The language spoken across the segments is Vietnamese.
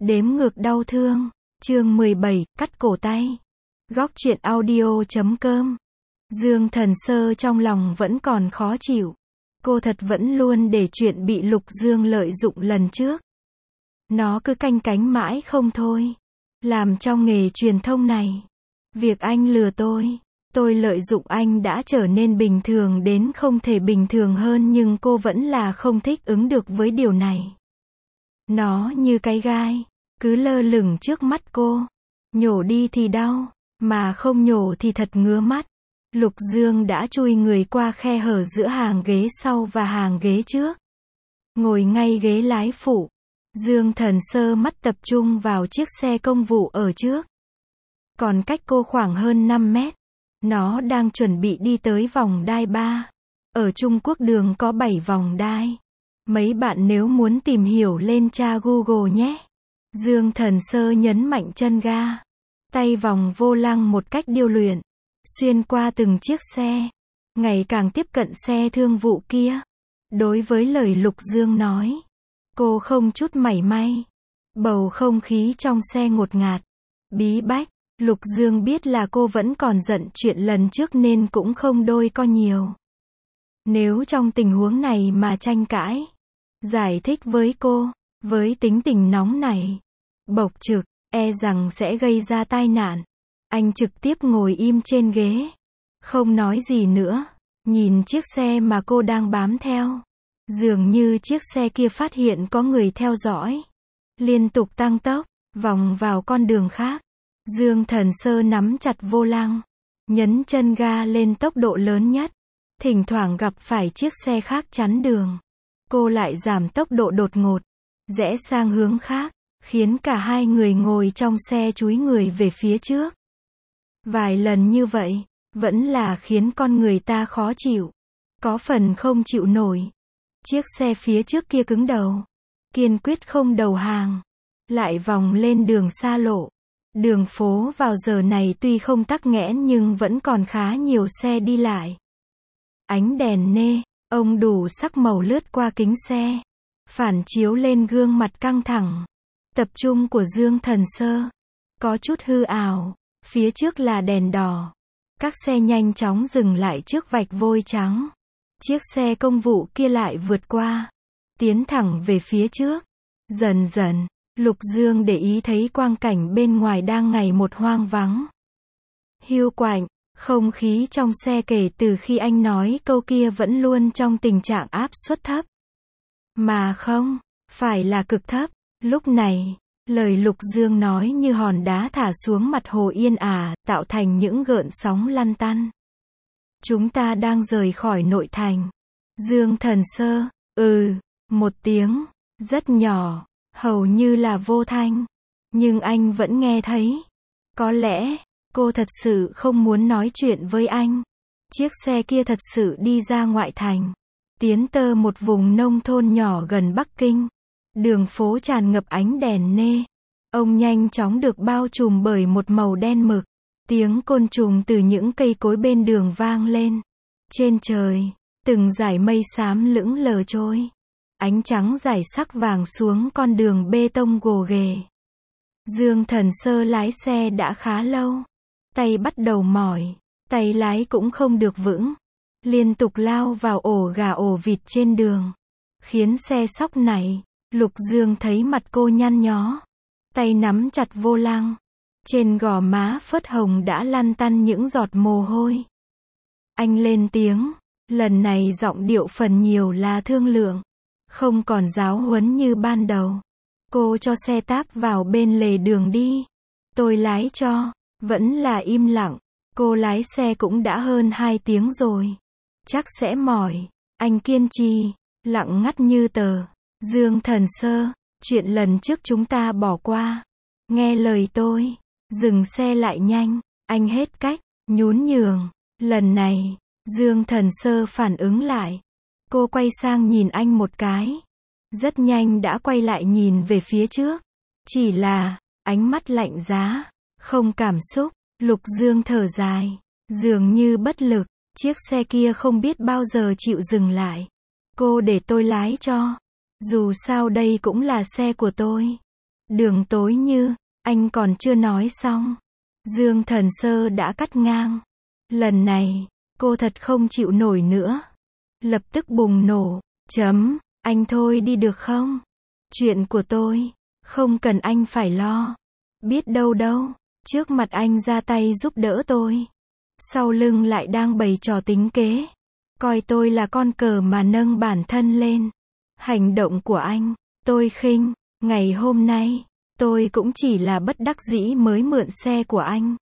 Đếm ngược đau thương. Chương 17, cắt cổ tay. Góc truyện audio.com. Dương Thần Sơ trong lòng vẫn còn khó chịu. Cô thật vẫn luôn để chuyện bị Lục Dương lợi dụng lần trước. Nó cứ canh cánh mãi không thôi. Làm trong nghề truyền thông này, việc anh lừa tôi lợi dụng anh đã trở nên bình thường đến không thể bình thường hơn, nhưng cô vẫn là không thích ứng được với điều này. Nó như cái gai, cứ lơ lửng trước mắt cô. Nhổ đi thì đau, mà không nhổ thì thật ngứa mắt. Lục Dương đã chui người qua khe hở giữa hàng ghế sau và hàng ghế trước. Ngồi ngay ghế lái phụ. Dương Thần Sơ mắt tập trung vào chiếc xe công vụ ở trước. Còn cách cô khoảng hơn 5 mét. Nó đang chuẩn bị đi tới vòng đai 3. Ở Trung Quốc đường có 7 vòng đai. Mấy bạn nếu muốn tìm hiểu lên tra Google nhé. Dương Thần Sơ nhấn mạnh chân ga. Tay vòng vô lăng một cách điêu luyện. Xuyên qua từng chiếc xe. Ngày càng tiếp cận xe thương vụ kia. Đối với lời Lục Dương nói, cô không chút mảy may. Bầu không khí trong xe ngột ngạt, bí bách. Lục Dương biết là cô vẫn còn giận chuyện lần trước nên cũng không đôi co nhiều. Nếu trong tình huống này mà tranh cãi, giải thích với cô, với tính tình nóng này, bộc trực, e rằng sẽ gây ra tai nạn. Anh trực tiếp ngồi im trên ghế, không nói gì nữa, nhìn chiếc xe mà cô đang bám theo. Dường như chiếc xe kia phát hiện có người theo dõi, liên tục tăng tốc, vòng vào con đường khác. Dương Thần Sơ nắm chặt vô lăng, nhấn chân ga lên tốc độ lớn nhất. Thỉnh thoảng gặp phải chiếc xe khác chắn đường, cô lại giảm tốc độ đột ngột, rẽ sang hướng khác, khiến cả hai người ngồi trong xe chúi người về phía trước. Vài lần như vậy, vẫn là khiến con người ta khó chịu, có phần không chịu nổi. Chiếc xe phía trước kia cứng đầu, kiên quyết không đầu hàng, lại vòng lên đường xa lộ. Đường phố vào giờ này tuy không tắc nghẽn nhưng vẫn còn khá nhiều xe đi lại. Ánh đèn nê, ông đủ sắc màu lướt qua kính xe, phản chiếu lên gương mặt căng thẳng, tập trung của Dương Thần Sơ. Có chút hư ảo, phía trước là đèn đỏ. Các xe nhanh chóng dừng lại trước vạch vôi trắng. Chiếc xe công vụ kia lại vượt qua, tiến thẳng về phía trước. Dần dần, Lục Dương để ý thấy quang cảnh bên ngoài đang ngày một hoang vắng. Hiu quạnh, không khí trong xe kể từ khi anh nói câu kia vẫn luôn trong tình trạng áp suất thấp. Mà không, phải là cực thấp. Lúc này, lời Lục Dương nói như hòn đá thả xuống mặt hồ yên ả, tạo thành những gợn sóng lăn tăn. Chúng ta đang rời khỏi nội thành. Dương Thần Sơ, một tiếng, rất nhỏ, hầu như là vô thanh. Nhưng anh vẫn nghe thấy. Có lẽ, cô thật sự không muốn nói chuyện với anh. Chiếc xe kia thật sự đi ra ngoại thành. Tiến tới một vùng nông thôn nhỏ gần Bắc Kinh. Đường phố tràn ngập ánh đèn nê. Ông nhanh chóng được bao trùm bởi một màu đen mực. Tiếng côn trùng từ những cây cối bên đường vang lên. Trên trời, từng dải mây xám lững lờ trôi. Ánh trắng rải sắc vàng xuống con đường bê tông gồ ghề. Dương Thần Sơ lái xe đã khá lâu. Tay bắt đầu mỏi, tay lái cũng không được vững. Liên tục lao vào ổ gà ổ vịt trên đường, khiến xe sóc nảy. Lục Dương thấy mặt cô nhăn nhó, tay nắm chặt vô lăng. Trên gò má phớt hồng đã lăn tăn những giọt mồ hôi. Anh lên tiếng, lần này giọng điệu phần nhiều là thương lượng, không còn giáo huấn như ban đầu. Cô cho xe táp vào bên lề đường đi, tôi lái cho. Vẫn là im lặng. Cô lái xe cũng đã hơn 2 tiếng rồi, chắc sẽ mỏi. Anh kiên trì, lặng ngắt như tờ. Dương Thần Sơ, chuyện lần trước chúng ta bỏ qua. Nghe lời tôi, dừng xe lại nhanh. Anh hết cách, nhún nhường. Lần này, Dương Thần Sơ phản ứng lại. Cô quay sang nhìn anh một cái. Rất nhanh đã quay lại nhìn về phía trước. Chỉ là, ánh mắt lạnh giá, không cảm xúc. Lục Dương thở dài, dường như bất lực. Chiếc xe kia không biết bao giờ chịu dừng lại. Cô để tôi lái cho. Dù sao đây cũng là xe của tôi. Đường tối như, anh còn chưa nói xong. Dương Thần Sơ đã cắt ngang. Lần này, cô thật không chịu nổi nữa. Lập tức bùng nổ. Anh thôi đi được không? Chuyện của tôi, không cần anh phải lo. Biết đâu đâu, trước mặt anh ra tay giúp đỡ tôi. Sau lưng lại đang bày trò tính kế. Coi tôi là con cờ mà nâng bản thân lên. Hành động của anh, tôi khinh. Ngày hôm nay, tôi cũng chỉ là bất đắc dĩ mới mượn xe của anh.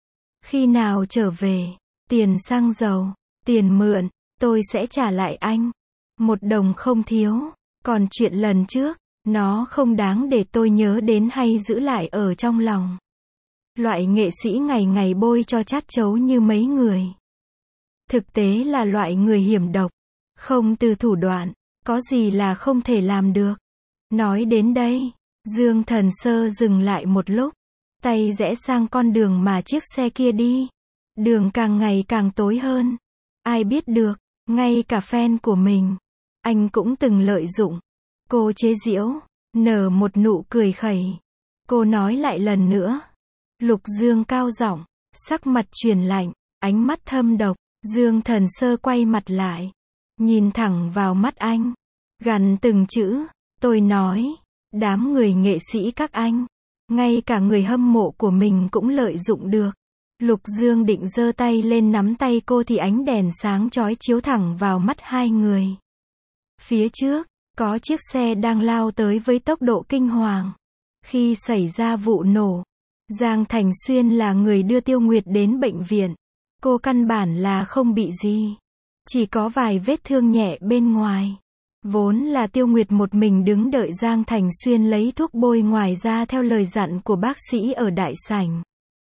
Khi nào trở về, tiền xăng dầu, tiền mượn, tôi sẽ trả lại anh. 1 đồng không thiếu. Còn chuyện lần trước, nó không đáng để tôi nhớ đến hay giữ lại ở trong lòng. Loại nghệ sĩ ngày ngày bôi cho chát chấu như mấy người. Thực tế là loại người hiểm độc. Không từ thủ đoạn, có gì là không thể làm được. Nói đến đây, Dương Thần Sơ dừng lại một lúc. Tay rẽ sang con đường mà chiếc xe kia đi. Đường càng ngày càng tối hơn. Ai biết được, ngay cả fan của mình, anh cũng từng lợi dụng. Cô chế giễu, nở một nụ cười khẩy. Cô nói lại lần nữa. Lục Dương cao giọng, sắc mặt chuyển lạnh, ánh mắt thâm độc. Dương Thần Sơ quay mặt lại, nhìn thẳng vào mắt anh, gằn từng chữ. Tôi nói, đám người nghệ sĩ các anh, ngay cả người hâm mộ của mình cũng lợi dụng được. Lục Dương định giơ tay lên nắm tay cô thì ánh đèn sáng chói chiếu thẳng vào mắt hai người. Phía trước, có chiếc xe đang lao tới với tốc độ kinh hoàng. Khi xảy ra vụ nổ, Giang Thành Xuyên là người đưa Tiêu Nguyệt đến bệnh viện. Cô căn bản là không bị gì. Chỉ có vài vết thương nhẹ bên ngoài. Vốn là Tiêu Nguyệt một mình đứng đợi Giang Thành Xuyên lấy thuốc bôi ngoài ra theo lời dặn của bác sĩ ở đại sảnh.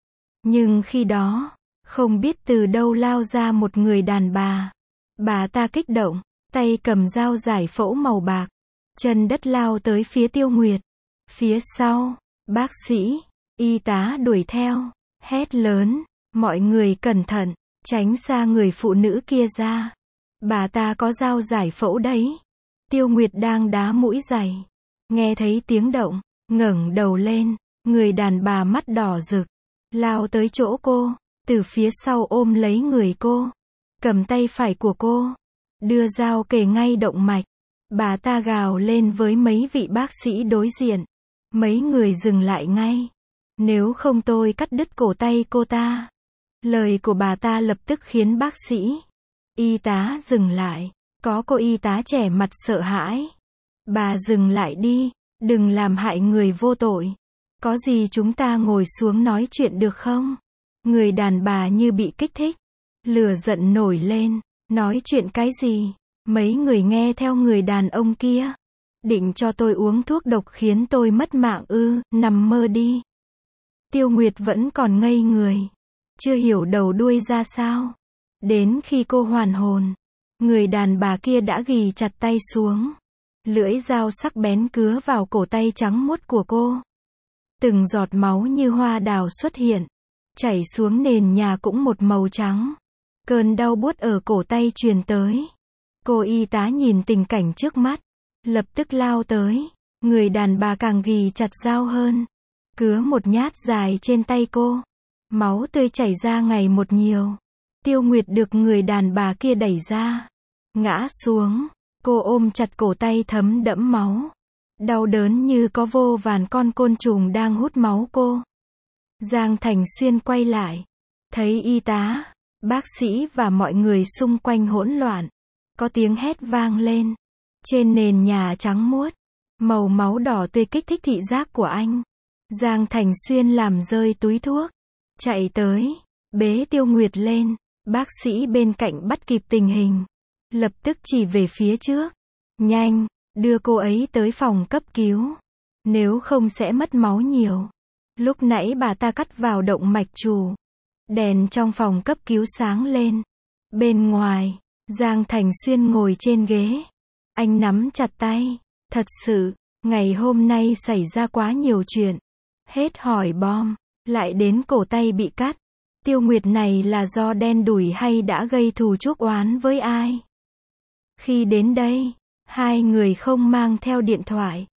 Nhưng khi đó, không biết từ đâu lao ra một người đàn bà. Bà ta kích động, tay cầm dao giải phẫu màu bạc, chân đất lao tới phía Tiêu Nguyệt. Phía sau, bác sĩ, y tá đuổi theo, hét lớn, mọi người cẩn thận, tránh xa người phụ nữ kia ra. Bà ta có dao giải phẫu đấy. Tiêu Nguyệt đang đá mũi giày. Nghe thấy tiếng động, ngẩng đầu lên, người đàn bà mắt đỏ rực, lao tới chỗ cô, từ phía sau ôm lấy người cô, cầm tay phải của cô, đưa dao kề ngay động mạch. Bà ta gào lên với mấy vị bác sĩ đối diện. Mấy người dừng lại ngay. Nếu không tôi cắt đứt cổ tay cô ta. Lời của bà ta lập tức khiến bác sĩ, y tá dừng lại. Có cô y tá trẻ mặt sợ hãi. Bà dừng lại đi, đừng làm hại người vô tội. Có gì chúng ta ngồi xuống nói chuyện được không? Người đàn bà như bị kích thích. Lửa giận nổi lên, nói chuyện cái gì? Mấy người nghe theo người đàn ông kia. Định cho tôi uống thuốc độc khiến tôi mất mạng ư? Nằm mơ đi. Tiêu Nguyệt vẫn còn ngây người. Chưa hiểu đầu đuôi ra sao. Đến khi cô hoàn hồn, người đàn bà kia đã ghì chặt tay xuống. Lưỡi dao sắc bén cứa vào cổ tay trắng muốt của cô. Từng giọt máu như hoa đào xuất hiện, chảy xuống nền nhà cũng một màu trắng. Cơn đau buốt ở cổ tay truyền tới. Cô y tá nhìn tình cảnh trước mắt, lập tức lao tới. Người đàn bà càng ghì chặt dao hơn, cứa một nhát dài trên tay cô. Máu tươi chảy ra ngày một nhiều. Tiêu Nguyệt được người đàn bà kia đẩy ra, ngã xuống. Cô ôm chặt cổ tay thấm đẫm máu. Đau đớn như có vô vàn con côn trùng đang hút máu cô. Giang Thành Xuyên quay lại, thấy y tá, bác sĩ và mọi người xung quanh hỗn loạn. Có tiếng hét vang lên. Trên nền nhà trắng muốt, màu máu đỏ tươi kích thích thị giác của anh. Giang Thành Xuyên làm rơi túi thuốc, chạy tới, bế Tiêu Nguyệt lên. Bác sĩ bên cạnh bắt kịp tình hình, lập tức chỉ về phía trước. Nhanh, đưa cô ấy tới phòng cấp cứu. Nếu không sẽ mất máu nhiều. Lúc nãy bà ta cắt vào động mạch chủ. Đèn trong phòng cấp cứu sáng lên. Bên ngoài, Giang Thành Xuyên ngồi trên ghế. Anh nắm chặt tay. Thật sự, ngày hôm nay xảy ra quá nhiều chuyện. Hết hỏi bom, lại đến cổ tay bị cắt. Tiêu Nguyệt này là do đen đủi hay đã gây thù chuốc oán với ai? Khi đến đây, hai người không mang theo điện thoại.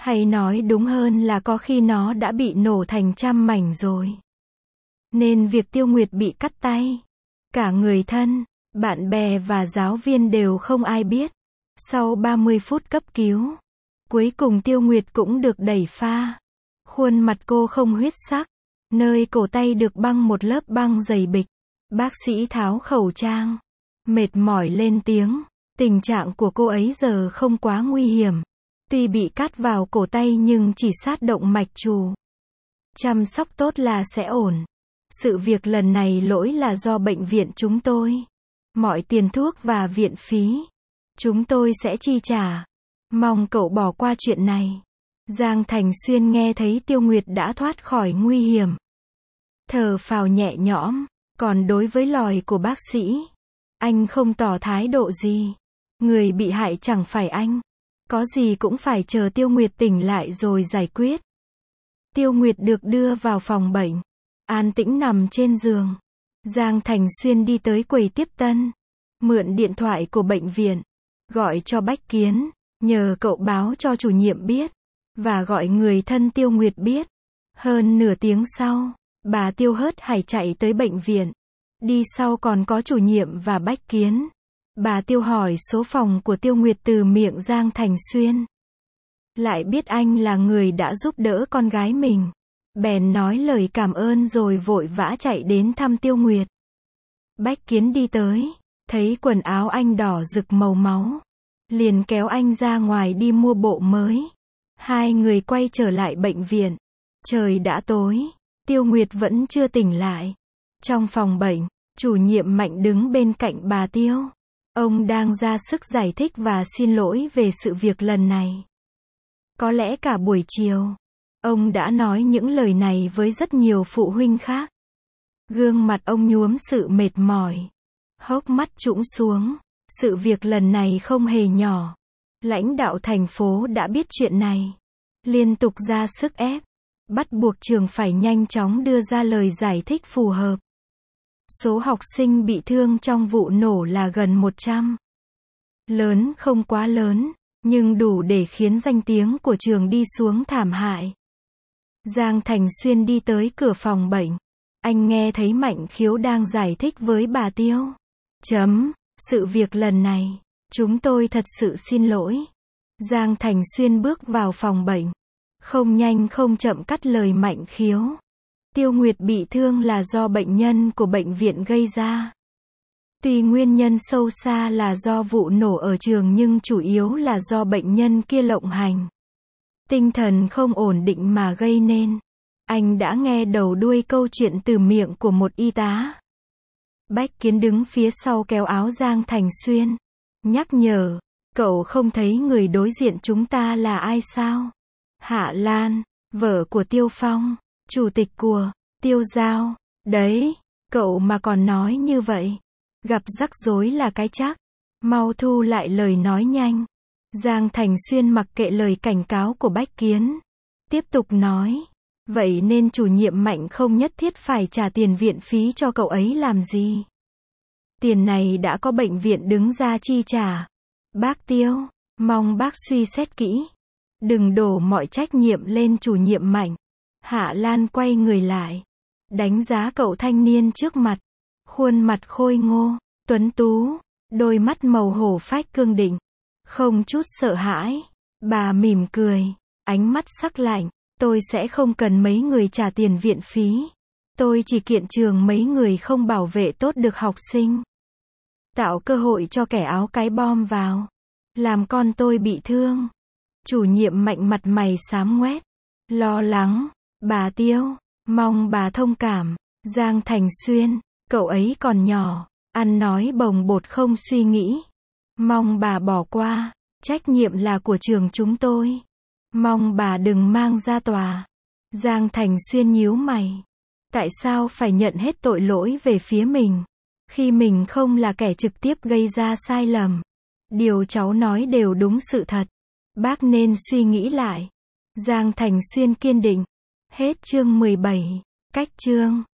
Hay nói đúng hơn là có khi nó đã bị nổ thành trăm mảnh rồi. Nên việc Tiêu Nguyệt bị cắt tay, cả người thân, bạn bè và giáo viên đều không ai biết. Sau 30 phút cấp cứu, cuối cùng Tiêu Nguyệt cũng được đẩy pha. Khuôn mặt cô không huyết sắc, nơi cổ tay được băng một lớp băng dày bịch. Bác sĩ tháo khẩu trang, mệt mỏi lên tiếng, tình trạng của cô ấy giờ không quá nguy hiểm. Tuy bị cắt vào cổ tay nhưng chỉ sát động mạch trù. Chăm sóc tốt là sẽ ổn. Sự việc lần này lỗi là do bệnh viện chúng tôi. Mọi tiền thuốc và viện phí, chúng tôi sẽ chi trả. Mong cậu bỏ qua chuyện này. Giang Thành Xuyên nghe thấy Tiêu Nguyệt đã thoát khỏi nguy hiểm, thở phào nhẹ nhõm. Còn đối với lời của bác sĩ, anh không tỏ thái độ gì. Người bị hại chẳng phải anh. Có gì cũng phải chờ Tiêu Nguyệt tỉnh lại rồi giải quyết. Tiêu Nguyệt được đưa vào phòng bệnh, an tĩnh nằm trên giường. Giang Thành Xuyên đi tới quầy tiếp tân, mượn điện thoại của bệnh viện, gọi cho Bách Kiến, nhờ cậu báo cho chủ nhiệm biết, và gọi người thân Tiêu Nguyệt biết. Hơn nửa tiếng sau, bà Tiêu hớt hải chạy tới bệnh viện. Đi sau còn có chủ nhiệm và Bách Kiến. Bà Tiêu hỏi số phòng của Tiêu Nguyệt từ miệng Giang Thành Xuyên. Lại biết anh là người đã giúp đỡ con gái mình, bèn nói lời cảm ơn rồi vội vã chạy đến thăm Tiêu Nguyệt. Bách Kiến đi tới, thấy quần áo anh đỏ rực màu máu, liền kéo anh ra ngoài đi mua bộ mới. Hai người quay trở lại bệnh viện. Trời đã tối, Tiêu Nguyệt vẫn chưa tỉnh lại. Trong phòng bệnh, chủ nhiệm Mạnh đứng bên cạnh bà Tiêu. Ông đang ra sức giải thích và xin lỗi về sự việc lần này. Có lẽ cả buổi chiều, ông đã nói những lời này với rất nhiều phụ huynh khác. Gương mặt ông nhuốm sự mệt mỏi, hốc mắt trũng xuống. Sự việc lần này không hề nhỏ. Lãnh đạo thành phố đã biết chuyện này, liên tục ra sức ép, bắt buộc trường phải nhanh chóng đưa ra lời giải thích phù hợp. Số học sinh bị thương trong vụ nổ là gần 100. Lớn không quá lớn, nhưng đủ để khiến danh tiếng của trường đi xuống thảm hại. Giang Thành Xuyên đi tới cửa phòng bệnh. Anh nghe thấy Mạnh Khiếu đang giải thích với bà Tiêu. Sự việc lần này, chúng tôi thật sự xin lỗi. Giang Thành Xuyên bước vào phòng bệnh, không nhanh không chậm cắt lời Mạnh Khiếu. Tiêu Nguyệt bị thương là do bệnh nhân của bệnh viện gây ra. Tuy nguyên nhân sâu xa là do vụ nổ ở trường nhưng chủ yếu là do bệnh nhân kia lộng hành, tinh thần không ổn định mà gây nên. Anh đã nghe đầu đuôi câu chuyện từ miệng của một y tá. Bách Kiến đứng phía sau kéo áo Giang Thành Xuyên, nhắc nhở, cậu không thấy người đối diện chúng ta là ai sao? Hạ Lan, vợ của Tiêu Phong, chủ tịch của Tiêu Giao. Đấy, cậu mà còn nói như vậy, gặp rắc rối là cái chắc. Mau thu lại lời nói nhanh. Giang Thành Xuyên mặc kệ lời cảnh cáo của Bách Kiến, tiếp tục nói, vậy nên chủ nhiệm Mạnh không nhất thiết phải trả tiền viện phí cho cậu ấy làm gì. Tiền này đã có bệnh viện đứng ra chi trả. Bác Tiêu, mong bác suy xét kỹ, đừng đổ mọi trách nhiệm lên chủ nhiệm Mạnh. Hạ Lan quay người lại, đánh giá cậu thanh niên trước mặt. Khuôn mặt khôi ngô, tuấn tú, đôi mắt màu hổ phách cương định, không chút sợ hãi. Bà mỉm cười, ánh mắt sắc lạnh. Tôi sẽ không cần mấy người trả tiền viện phí. Tôi chỉ kiện trường mấy người không bảo vệ tốt được học sinh, tạo cơ hội cho kẻ áo cái bom vào, làm con tôi bị thương. Chủ nhiệm Mạnh mặt mày xám ngoét, lo lắng. Bà Tiêu, mong bà thông cảm. Giang Thành Xuyên, cậu ấy còn nhỏ, ăn nói bồng bột không suy nghĩ. Mong bà bỏ qua, trách nhiệm là của trường chúng tôi. Mong bà đừng mang ra tòa. Giang Thành Xuyên nhíu mày. Tại sao phải nhận hết tội lỗi về phía mình, khi mình không là kẻ trực tiếp gây ra sai lầm? Điều cháu nói đều đúng sự thật. Bác nên suy nghĩ lại. Giang Thành Xuyên kiên định. Hết chương 17. Cách chương